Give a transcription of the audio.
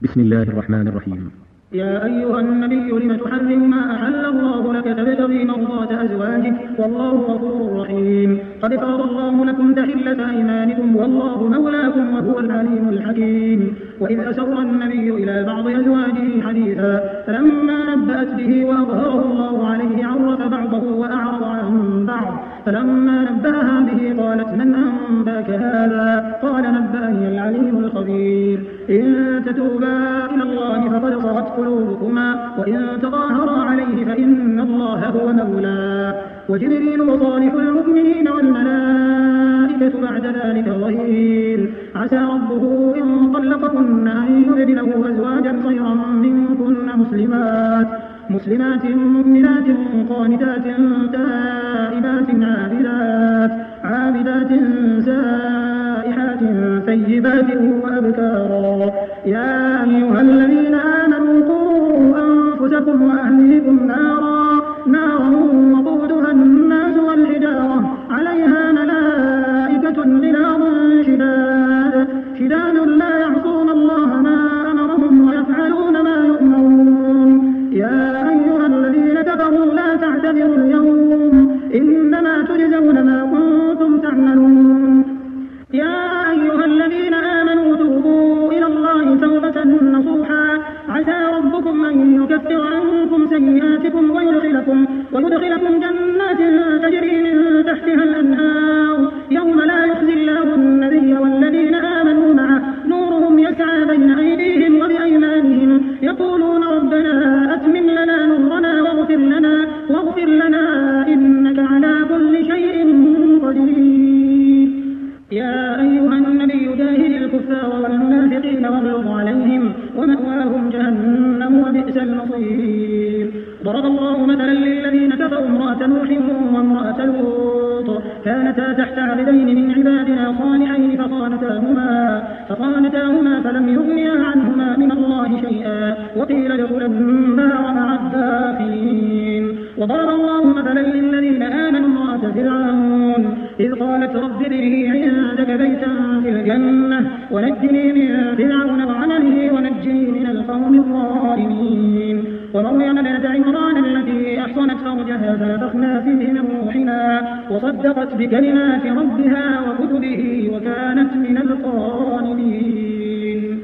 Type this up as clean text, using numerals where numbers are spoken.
بسم الله الرحمن الرحيم. يا أيها النبي لم تحرم ما أحل الله لك تبتغي مرضات أزواجك والله غفور رحيم. قد فرض الله لكم تحلة أيمانكم والله مولاكم وهو العليم الحكيم. وإذ أسر النبي إلى بعض أزواجه حديثا فلما نبأت به وأظهره الله عليه عرف بعضه وأعرض عن بعض فلما نبأها به قالت من أنباك هذا؟ قال نبأني العليم الخبير. إن تتوبا إلى الله فقد صغت قلوبكما وإن تظاهرا عليه فإن الله هو مولاه وجبريل وصالح المؤمنين والملائكة بعد ذلك ظهير. عسى ربه إن طلقكن أن يبدله أزواجا خيرا منكن مسلمات مؤمنات قانتات تائبات عابدات سائحات ثيبات وأبكارا. يا أيها الذين آمنوا قوا أنفسكم وأهليكم نارا وقودها الناس والحجارة عليها ملائكة غلاظ شداد لا يعصون الله ما أمرهم ويفعلون ما يؤمرون. يا أيها الذين كفروا لا تعتذروا اليوم إنما تجزون ما كنتم تعملون. يا أيها الذين آمنوا توبوا إلى الله توبة نصوحا عسى ربكم أن يكفر عنكم سيئاتكم ويدخلكم جنات تجري من تحتها الأنهار يوم لا يخزي الله النبي والذين آمنوا معه نورهم يسعى بين أيديهم وبأيمانهم يقولون ربنا أتمم لنا نورنا واغفر لنا إنك على كل شيء قدير. يا أيها النبي جاهد الكفار والمنافقين واغلظ عليهم ومأواهم جهنم وبئس المصير. ضرب الله مثلا للذين كفروا امرأة نوح وامرأة لوط كانتا تحت عبدين من عبادنا صالحين فخانتاهما فلم يغنيا عنهما من الله شيئا وقيل ادخلا النار مع الداخلين. وضرب الله مثلا للذين آمنوا امرأة فرعون إذ قالت رب ابن لي عندك بيتا في الجنة ونجني من فرعون وعمله ونجني من القوم الظالمين. ومريم ابنة عمران التي أحصنت فرجها فنفخنا فيه من روحنا وصدقت بكلمات ربها وكتبه وكانت من القانتين.